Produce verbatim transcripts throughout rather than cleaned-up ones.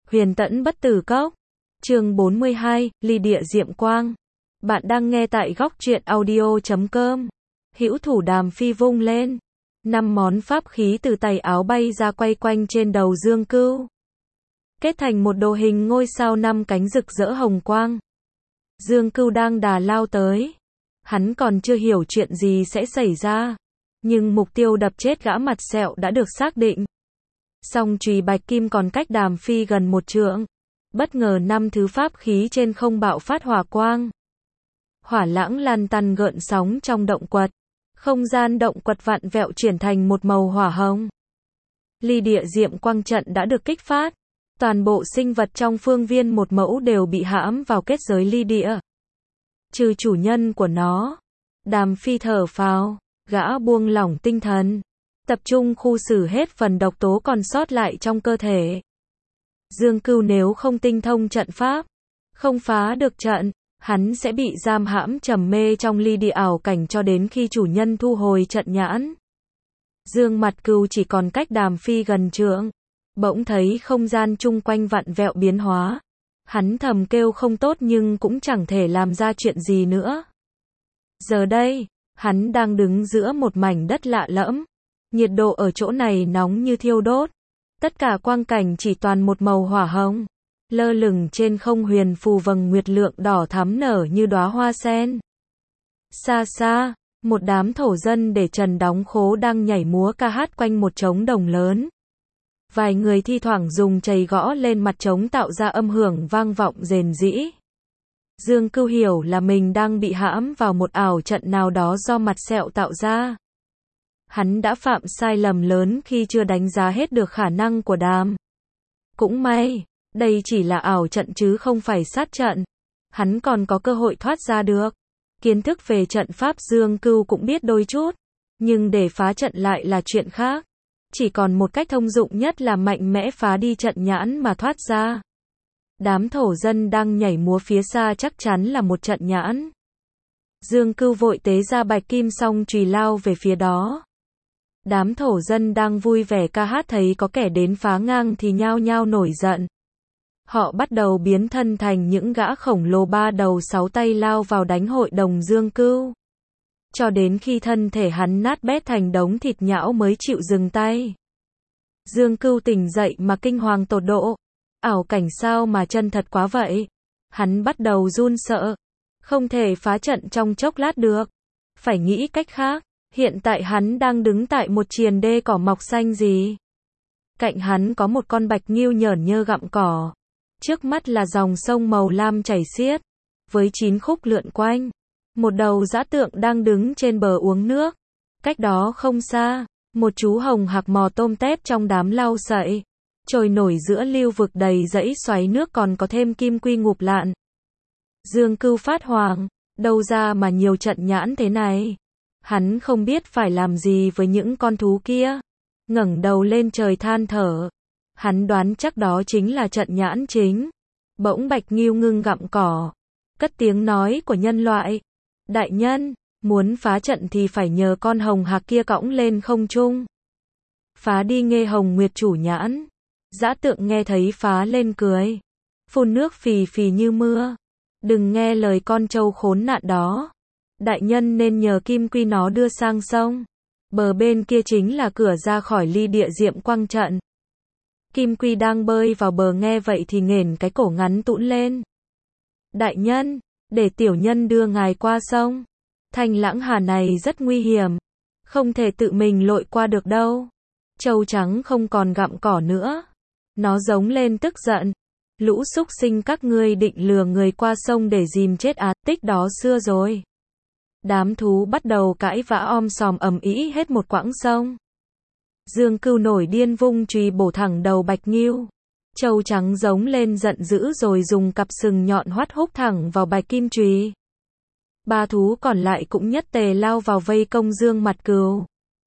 Huyền Tẫn Bất Tử Cốc. Chương bốn mươi hai, Ly Địa Diệm Quang. Bạn đang nghe tại góc truyện audio chấm com. Hữu thủ Đàm Phi vung lên. Năm món pháp khí từ tay áo bay ra quay quanh trên đầu Dương Cưu. Kết thành một đồ hình ngôi sao năm cánh rực rỡ hồng quang. Dương Cưu đang đà lao tới. Hắn còn chưa hiểu chuyện gì sẽ xảy ra. Nhưng mục tiêu đập chết gã mặt sẹo đã được xác định. Song chùy bạch kim còn cách Đàm Phi gần một trượng. Bất ngờ năm thứ pháp khí trên không bạo phát hỏa quang. Hỏa lãng lan tăn gợn sóng trong động quật. Không gian động quật vặn vẹo chuyển thành một màu hỏa hồng. Ly Địa Diệm Quang trận đã được kích phát. Toàn bộ sinh vật trong phương viên một mẫu đều bị hãm vào kết giới ly địa. Trừ chủ nhân của nó. Đàm Phi thở phào, gã buông lỏng tinh thần. Tập trung khu xử hết phần độc tố còn sót lại trong cơ thể. Dương Cưu nếu không tinh thông trận pháp, không phá được trận, hắn sẽ bị giam hãm trầm mê trong ly địa ảo cảnh cho đến khi chủ nhân thu hồi trận nhãn. Dương Mặt Cừu chỉ còn cách Đàm Phi gần trượng, bỗng thấy không gian chung quanh vặn vẹo biến hóa. Hắn thầm kêu không tốt nhưng cũng chẳng thể làm ra chuyện gì nữa. Giờ đây, hắn đang đứng giữa một mảnh đất lạ lẫm. Nhiệt độ ở chỗ này nóng như thiêu đốt. Tất cả quang cảnh chỉ toàn một màu hỏa hồng. Lơ lửng trên không huyền phù vầng nguyệt lượng đỏ thắm nở như đóa hoa sen. Xa xa, một đám thổ dân để trần đóng khố đang nhảy múa ca hát quanh một trống đồng lớn. Vài người thi thoảng dùng chày gõ lên mặt trống tạo ra âm hưởng vang vọng rền rĩ. Dương Cưu hiểu là mình đang bị hãm vào một ảo trận nào đó do mặt sẹo tạo ra. Hắn đã phạm sai lầm lớn khi chưa đánh giá hết được khả năng của Đàm. Cũng may, đây chỉ là ảo trận chứ không phải sát trận. Hắn còn có cơ hội thoát ra được. Kiến thức về trận pháp Dương Cưu cũng biết đôi chút. Nhưng để phá trận lại là chuyện khác. Chỉ còn một cách thông dụng nhất là mạnh mẽ phá đi trận nhãn mà thoát ra. Đám thổ dân đang nhảy múa phía xa chắc chắn là một trận nhãn. Dương Cưu vội tế ra bạch kim song chùy lao về phía đó. Đám thổ dân đang vui vẻ ca hát thấy có kẻ đến phá ngang thì nhao nhao nổi giận. Họ bắt đầu biến thân thành những gã khổng lồ ba đầu sáu tay lao vào đánh hội đồng Dương Cưu. Cho đến khi thân thể hắn nát bét thành đống thịt nhão mới chịu dừng tay. Dương Cưu tỉnh dậy mà kinh hoàng tột độ. Ảo cảnh sao mà chân thật quá vậy? Hắn bắt đầu run sợ. Không thể phá trận trong chốc lát được. Phải nghĩ cách khác. Hiện tại hắn đang đứng tại một triền đê cỏ mọc xanh gì. Cạnh hắn có một con bạch ngưu nhởn nhơ gặm cỏ. Trước mắt là dòng sông màu lam chảy xiết. Với chín khúc lượn quanh. Một đầu dã tượng đang đứng trên bờ uống nước. Cách đó không xa, một chú hồng hạc mò tôm tép trong đám lau sậy. Trồi nổi giữa lưu vực đầy dãy xoáy nước còn có thêm kim quy ngụp lạn. Dương Cưu phát hoảng, đâu ra mà nhiều trận nhãn thế này. Hắn không biết phải làm gì với những con thú kia. Ngẩng đầu lên trời than thở. Hắn đoán chắc đó chính là trận nhãn chính. Bỗng bạch ngưu ngưng gặm cỏ. Cất tiếng nói của nhân loại. Đại nhân, muốn phá trận thì phải nhờ con hồng hạc kia cõng lên không trung. Phá đi Nghê Hồng Nguyệt chủ nhãn. Dã tượng nghe thấy phá lên cười. Phun nước phì phì như mưa. Đừng nghe lời con trâu khốn nạn đó. Đại nhân nên nhờ kim quy nó đưa sang sông. Bờ bên kia chính là cửa ra khỏi Ly Địa Diệm Quang trận. Kim quy đang bơi vào bờ nghe vậy thì nghển cái cổ ngắn tũn lên. Đại nhân, để tiểu nhân đưa ngài qua sông. Thanh lãng hà này rất nguy hiểm. Không thể tự mình lội qua được đâu. Trâu trắng không còn gặm cỏ nữa. Nó giống lên tức giận. Lũ súc sinh các ngươi định lừa người qua sông để dìm chết á, tích đó xưa rồi. Đám thú bắt đầu cãi vã om sòm ầm ĩ hết một quãng sông. Dương Cưu nổi điên vung chùy bổ thẳng đầu bạch ngưu. Trâu trắng giống lên giận dữ rồi dùng cặp sừng nhọn hoắt húc thẳng vào bạch kim chùy. Ba thú còn lại cũng nhất tề lao vào vây công Dương Mặt Cừu.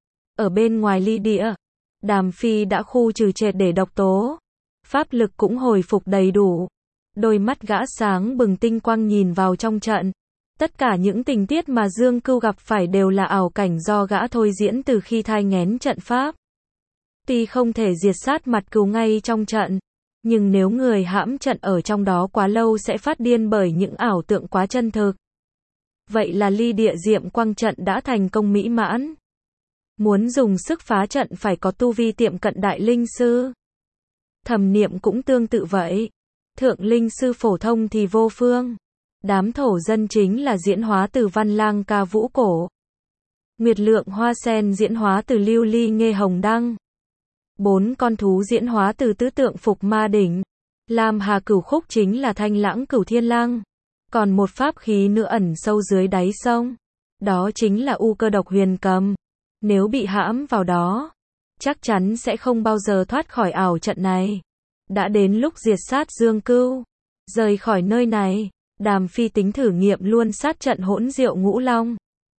Ở bên ngoài ly địa, Đàm Phi đã khu trừ triệt để độc tố. Pháp lực cũng hồi phục đầy đủ. Đôi mắt gã sáng bừng tinh quang nhìn vào trong trận. Tất cả những tình tiết mà Dương Cưu gặp phải đều là ảo cảnh do gã thôi diễn từ khi thai nghén trận pháp. Tuy không thể diệt sát Mặt Cừu ngay trong trận, Nhưng nếu người hãm trận ở trong đó quá lâu sẽ phát điên bởi những ảo tượng quá chân thực. Vậy là ly địa diệm quang trận đã thành công mỹ mãn. Muốn dùng sức phá trận phải có tu vi tiệm cận đại linh sư. Thẩm niệm cũng tương tự vậy. Thượng linh sư phổ thông thì vô phương. Đám thổ dân chính là diễn hóa từ văn lang ca vũ cổ. Nguyệt lượng hoa sen diễn hóa từ lưu ly nghê hồng đăng. Bốn con thú diễn hóa từ tứ tượng phục ma đỉnh. Lam hà cửu khúc chính là thanh lãng cửu thiên lăng. Còn một pháp khí nữa ẩn sâu dưới đáy sông. Đó chính là u cơ độc huyền cầm. Nếu bị hãm vào đó, chắc chắn sẽ không bao giờ thoát khỏi ảo trận này. Đã đến lúc diệt sát Dương Cưu. Rời khỏi nơi này, Đàm Phi tính thử nghiệm luôn sát trận hỗn diệu ngũ long.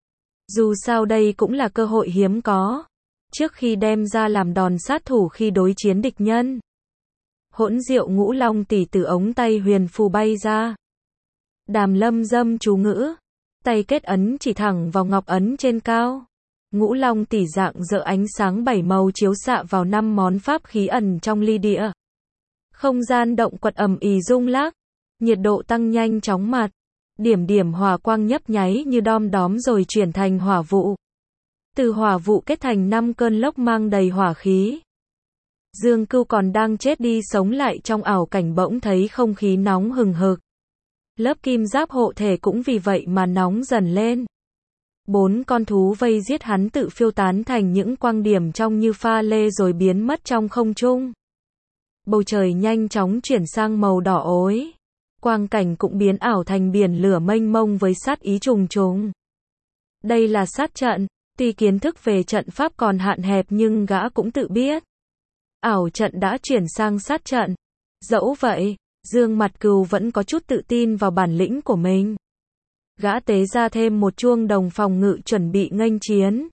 Dù sao đây cũng là cơ hội hiếm có. Trước khi đem ra làm đòn sát thủ khi đối chiến địch nhân. Hỗn diệu ngũ long tỷ từ ống tay huyền phù bay ra. Đàm Lâm dâm chú ngữ. Tay kết ấn chỉ thẳng vào ngọc ấn trên cao. Ngũ long tỷ dạng dỡ ánh sáng bảy màu chiếu xạ vào năm món pháp khí ẩn trong ly địa. Không gian động quật ầm ì rung lắc. Nhiệt độ tăng nhanh chóng mặt. Điểm điểm hỏa quang nhấp nháy như đom đóm rồi chuyển thành hỏa vụ. Từ hỏa vụ kết thành năm cơn lốc mang đầy hỏa khí. Dương Cưu còn đang chết đi sống lại trong ảo cảnh bỗng thấy không khí nóng hừng hực. Lớp kim giáp hộ thể cũng vì vậy mà nóng dần lên. Bốn con thú vây giết hắn tự phiêu tán thành những quang điểm trong như pha lê rồi biến mất trong không trung. Bầu trời nhanh chóng chuyển sang màu đỏ ối. Quang cảnh cũng biến ảo thành biển lửa mênh mông với sát ý trùng trùng. Đây là sát trận, tuy kiến thức về trận pháp còn hạn hẹp nhưng gã cũng tự biết. Ảo trận đã chuyển sang sát trận. Dẫu vậy, Dương Mặt Cừu vẫn có chút tự tin vào bản lĩnh của mình. Gã tế ra thêm một chuông đồng phòng ngự chuẩn bị nghênh chiến.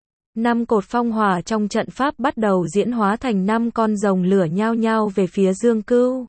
Năm cột phong hỏa trong trận pháp bắt đầu diễn hóa thành năm con rồng lửa nhao nhao về phía Dương Cưu.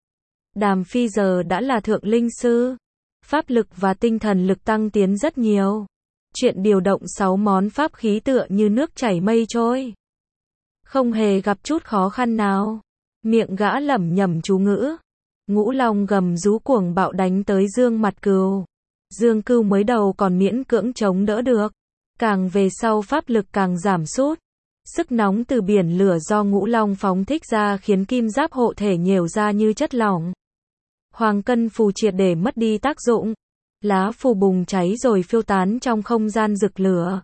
Đàm Phi giờ đã là thượng linh sư. Pháp lực và tinh thần lực tăng tiến rất nhiều. Chuyện điều động sáu món pháp khí tựa như nước chảy mây trôi. Không hề gặp chút khó khăn nào. Miệng gã lẩm nhẩm chú ngữ. Ngũ long gầm rú cuồng bạo đánh tới Dương Mặt Cừu. Dương Cưu mới đầu còn miễn cưỡng chống đỡ được. Càng về sau pháp lực càng giảm sút. Sức nóng từ biển lửa do ngũ long phóng thích ra khiến kim giáp hộ thể nhều ra như chất lỏng. Hoàng cân phù triệt để mất đi tác dụng. Lá phù bùng cháy rồi phiêu tán trong không gian rực lửa.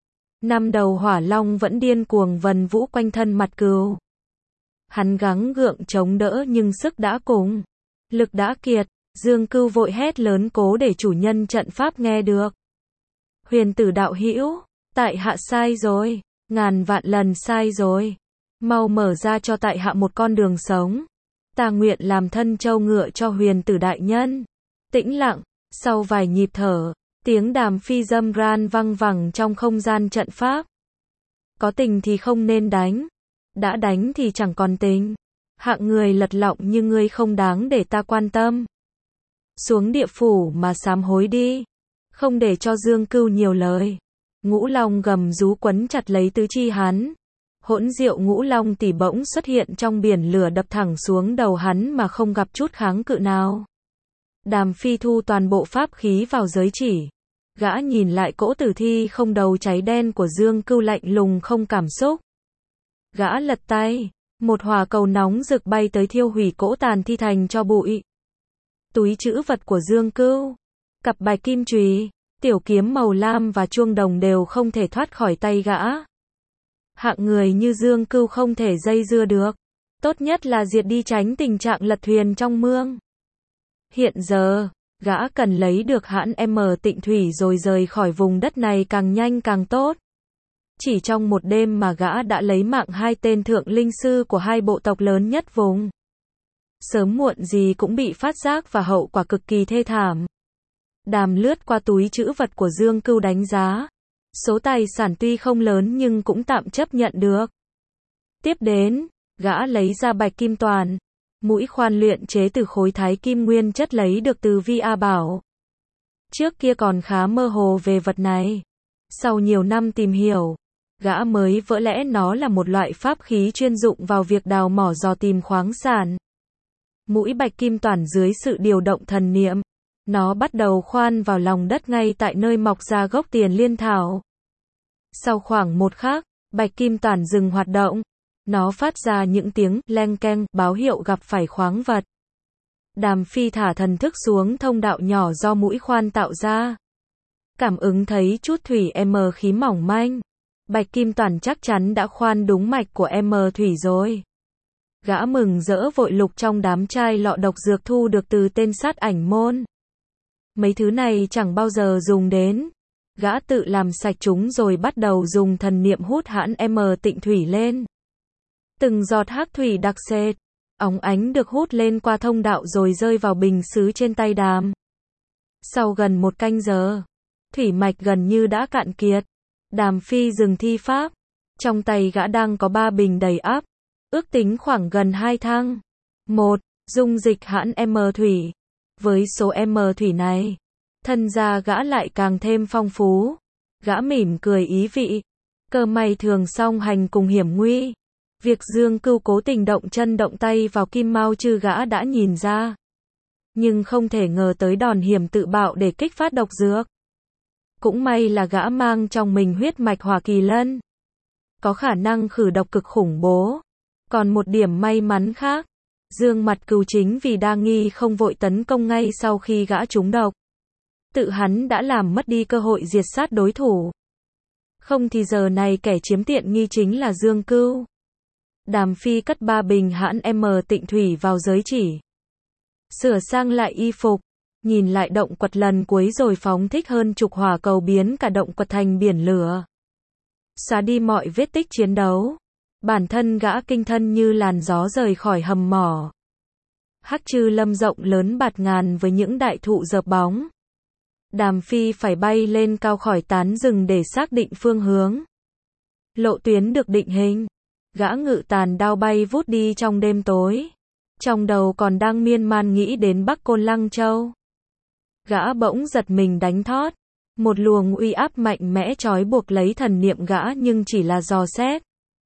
Năm đầu hỏa long vẫn điên cuồng vần vũ quanh thân Mặt Cừu. Hắn gắng gượng chống đỡ nhưng sức đã cùng. Lực đã kiệt. Dương Cưu vội hét lớn cố để chủ nhân trận pháp nghe được. Huyền tử đạo hữu, tại hạ sai rồi, ngàn vạn lần sai rồi. Mau mở ra cho tại hạ một con đường sống. Ta nguyện làm thân trâu ngựa cho huyền tử đại nhân. Tĩnh lặng, sau vài nhịp thở, tiếng Đàm Phi dâm ran văng vẳng trong không gian trận pháp. Có tình thì không nên đánh. Đã đánh thì chẳng còn tình. Hạng người lật lọng như ngươi không đáng để ta quan tâm. Xuống địa phủ mà sám hối đi. Không để cho Dương Cưu nhiều lời. Ngũ long gầm rú quấn chặt lấy tứ chi hắn. Hỗn diệu ngũ long tỷ bỗng xuất hiện trong biển lửa đập thẳng xuống đầu hắn mà không gặp chút kháng cự nào. Đàm Phi thu toàn bộ pháp khí vào giới chỉ. Gã nhìn lại cỗ tử thi không đầu cháy đen của Dương Cưu lạnh lùng không cảm xúc. Gã lật tay. Một hỏa cầu nóng rực bay tới thiêu hủy cỗ tàn thi thành cho bụi. Túi trữ vật của Dương Cưu, cặp bạch kim chùy, tiểu kiếm màu lam và chuông đồng đều không thể thoát khỏi tay gã. Hạng người như Dương Cưu không thể dây dưa được. Tốt nhất là diệt đi tránh tình trạng lật thuyền trong mương. Hiện giờ, gã cần lấy được hãn M Tịnh Thủy rồi rời khỏi vùng đất này càng nhanh càng tốt. Chỉ trong một đêm mà gã đã lấy mạng hai tên thượng linh sư của hai bộ tộc lớn nhất vùng. Sớm muộn gì cũng bị phát giác và hậu quả cực kỳ thê thảm. Đàm lướt qua túi trữ vật của Dương Cưu đánh giá. Số tài sản tuy không lớn nhưng cũng tạm chấp nhận được. Tiếp đến, gã lấy ra bạch kim toàn. Mũi khoan luyện chế từ khối thái kim nguyên chất lấy được từ Vi A Bảo. Trước kia còn khá mơ hồ về vật này. Sau nhiều năm tìm hiểu, gã mới vỡ lẽ nó là một loại pháp khí chuyên dụng vào việc đào mỏ dò tìm khoáng sản. Mũi bạch kim toàn dưới sự điều động thần niệm, nó bắt đầu khoan vào lòng đất ngay tại nơi mọc ra gốc tiền liên thảo. Sau khoảng một khắc, bạch kim toàn dừng hoạt động. Nó phát ra những tiếng leng keng báo hiệu gặp phải khoáng vật. Đàm Phi thả thần thức xuống thông đạo nhỏ do mũi khoan tạo ra. Cảm ứng thấy chút thủy M khí mỏng manh. Bạch kim toàn chắc chắn đã khoan đúng mạch của M thủy rồi. Gã mừng rỡ vội lục trong đám chai lọ độc dược thu được từ tên sát ảnh môn. Mấy thứ này chẳng bao giờ dùng đến. Gã tự làm sạch chúng rồi bắt đầu dùng thần niệm hút hãn M tịnh thủy lên. Từng giọt hắc thủy đặc sệt, óng ánh được hút lên qua thông đạo rồi rơi vào bình sứ trên tay Đàm. Sau gần một canh giờ, thủy mạch gần như đã cạn kiệt. Đàm Phi dừng thi pháp. Trong tay gã đang có ba bình đầy ắp, ước tính khoảng gần hai thăng. Một, dung dịch hãn M thủy. Với số M thủy này, thân da gã lại càng thêm phong phú. Gã mỉm cười ý vị. Cơ may thường song hành cùng hiểm nguy. Việc Dương Cưu cố tình động chân động tay vào kim mao chư gã đã nhìn ra. Nhưng không thể ngờ tới đòn hiểm tự bạo để kích phát độc dược. Cũng may là gã mang trong mình huyết mạch hỏa kỳ lân. Có khả năng khử độc cực khủng bố. Còn một điểm may mắn khác. Dương Mặt Cừu chính vì đa nghi không vội tấn công ngay sau khi gã trúng độc. Tự hắn đã làm mất đi cơ hội diệt sát đối thủ. Không thì giờ này kẻ chiếm tiện nghi chính là Dương Cưu. Đàm Phi cất ba bình hãn M tịnh thủy vào giới chỉ. Sửa sang lại y phục. Nhìn lại động quật lần cuối rồi phóng thích hơn chục hỏa cầu biến cả động quật thành biển lửa. Xóa đi mọi vết tích chiến đấu. Bản thân gã kinh thân như làn gió rời khỏi hầm mỏ. Hắc Chư Lâm rộng lớn bạt ngàn với những đại thụ dợp bóng. Đàm Phi phải bay lên cao khỏi tán rừng để xác định phương hướng. Lộ tuyến được định hình. Gã ngự tàn đao bay vút đi trong đêm tối. Trong đầu còn đang miên man nghĩ đến Bắc Côn Lăng Châu. Gã bỗng giật mình đánh thót. Một luồng uy áp mạnh mẽ trói buộc lấy thần niệm gã nhưng chỉ là dò xét.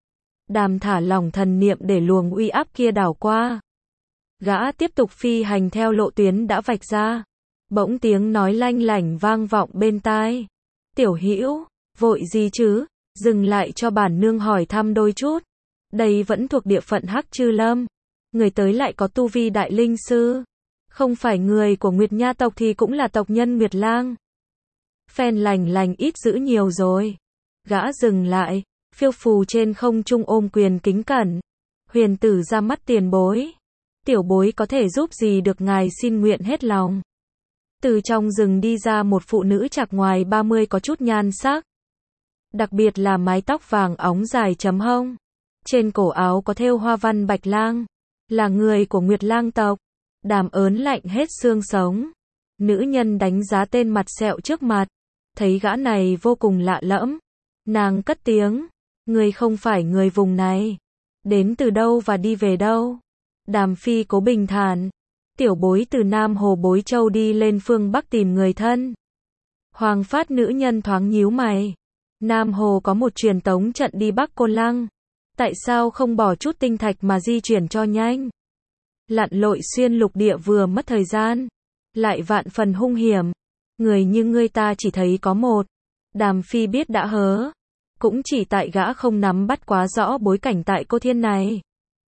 Đàm thả lỏng thần niệm để luồng uy áp kia đảo qua. Gã tiếp tục phi hành theo lộ tuyến đã vạch ra. Bỗng tiếng nói lanh lảnh vang vọng bên tai. Tiểu Hữu, vội gì chứ? Dừng lại cho bản nương hỏi thăm đôi chút. Đây vẫn thuộc địa phận Hắc Chư Lâm. Người tới lại có tu vi đại linh sư. Không phải người của Nguyệt Nha tộc thì cũng là tộc nhân Nguyệt Lang. Phen lành lành ít dữ nhiều rồi. Gã dừng lại, phiêu phù trên không trung ôm quyền kính cẩn. Huyền tử ra mắt tiền bối. Tiểu bối có thể giúp gì được ngài xin nguyện hết lòng. Từ trong rừng đi ra một phụ nữ chạc ngoài ba mươi có chút nhan sắc. Đặc biệt là mái tóc vàng óng dài chấm hông. Trên cổ áo có thêu hoa văn bạch lang. Là người của Nguyệt Lang tộc. Đàm ớn lạnh hết xương sống. Nữ nhân đánh giá tên mặt sẹo trước mặt. Thấy gã này vô cùng lạ lẫm. Nàng cất tiếng. Người không phải người vùng này. Đến từ đâu và đi về đâu? Đàm Phi cố bình thản. Tiểu bối từ Nam Hồ Bối Châu đi lên phương Bắc tìm người thân. Hoàng phát nữ nhân thoáng nhíu mày. Nam Hồ có một truyền tống trận đi Bắc Côn Lăng. Tại sao không bỏ chút tinh thạch mà di chuyển cho nhanh? Lặn lội xuyên lục địa vừa mất thời gian. Lại vạn phần hung hiểm. Người như ngươi ta chỉ thấy có một. Đàm Phi biết đã hớ. Cũng chỉ tại gã không nắm bắt quá rõ bối cảnh tại cô thiên này.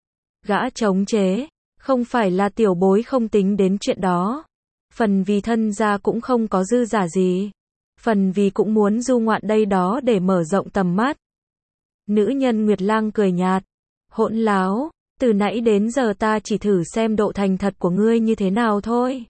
Gã chống chế. Không phải là tiểu bối không tính đến chuyện đó. Phần vì thân gia cũng không có dư giả gì. Phần vì cũng muốn du ngoạn đây đó để mở rộng tầm mắt. Nữ nhân Nguyệt Lang cười nhạt. Hỗn láo. Từ nãy đến giờ ta chỉ thử xem độ thành thật của ngươi như thế nào thôi.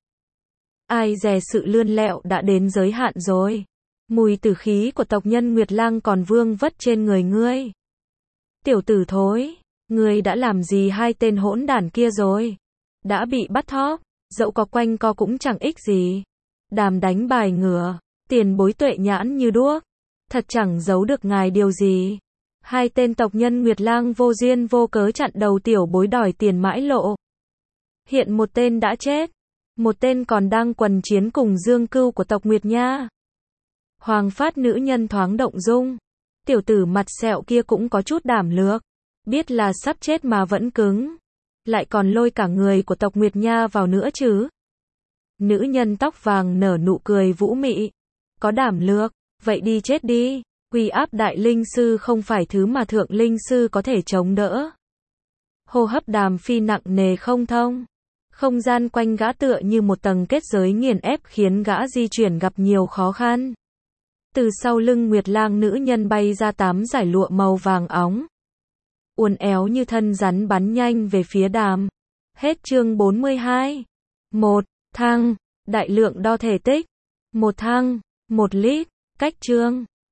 Ai dè sự lươn lẹo đã đến giới hạn rồi. Mùi tử khí của tộc nhân Nguyệt Lang còn vương vất trên người ngươi. Tiểu tử thối. Ngươi đã làm gì hai tên hỗn đản kia rồi? Đã bị bắt thóp, dẫu có quanh co cũng chẳng ích gì. Đàm đánh bài ngửa, tiền bối tuệ nhãn như đuốc. Thật chẳng giấu được ngài điều gì. Hai tên tộc nhân Nguyệt Lang vô duyên vô cớ chặn đầu tiểu bối đòi tiền mãi lộ. Hiện một tên đã chết. Một tên còn đang quần chiến cùng Dương Cưu của tộc Nguyệt Nha. Hoàng phát nữ nhân thoáng động dung. Tiểu tử mặt sẹo kia cũng có chút đảm lược. Biết là sắp chết mà vẫn cứng. lại còn lôi cả người của tộc Nguyệt Nha vào nữa chứ. Nữ nhân tóc vàng nở nụ cười vũ mị. Có đảm lược, vậy đi chết đi. Uy áp đại linh sư không phải thứ mà thượng linh sư có thể chống đỡ. Hô hấp Đàm Phi nặng nề không thông. Không gian quanh gã tựa như một tầng kết giới nghiền ép khiến gã di chuyển gặp nhiều khó khăn. Từ sau lưng Nguyệt Lang nữ nhân bay ra tám dải lụa màu vàng óng. Uốn éo như thân rắn bắn nhanh về phía Đàm. Hết chương bốn mươi hai. một. Thăng. Đại lượng đo thể tích. Một thăng. Một lít. Cách chương.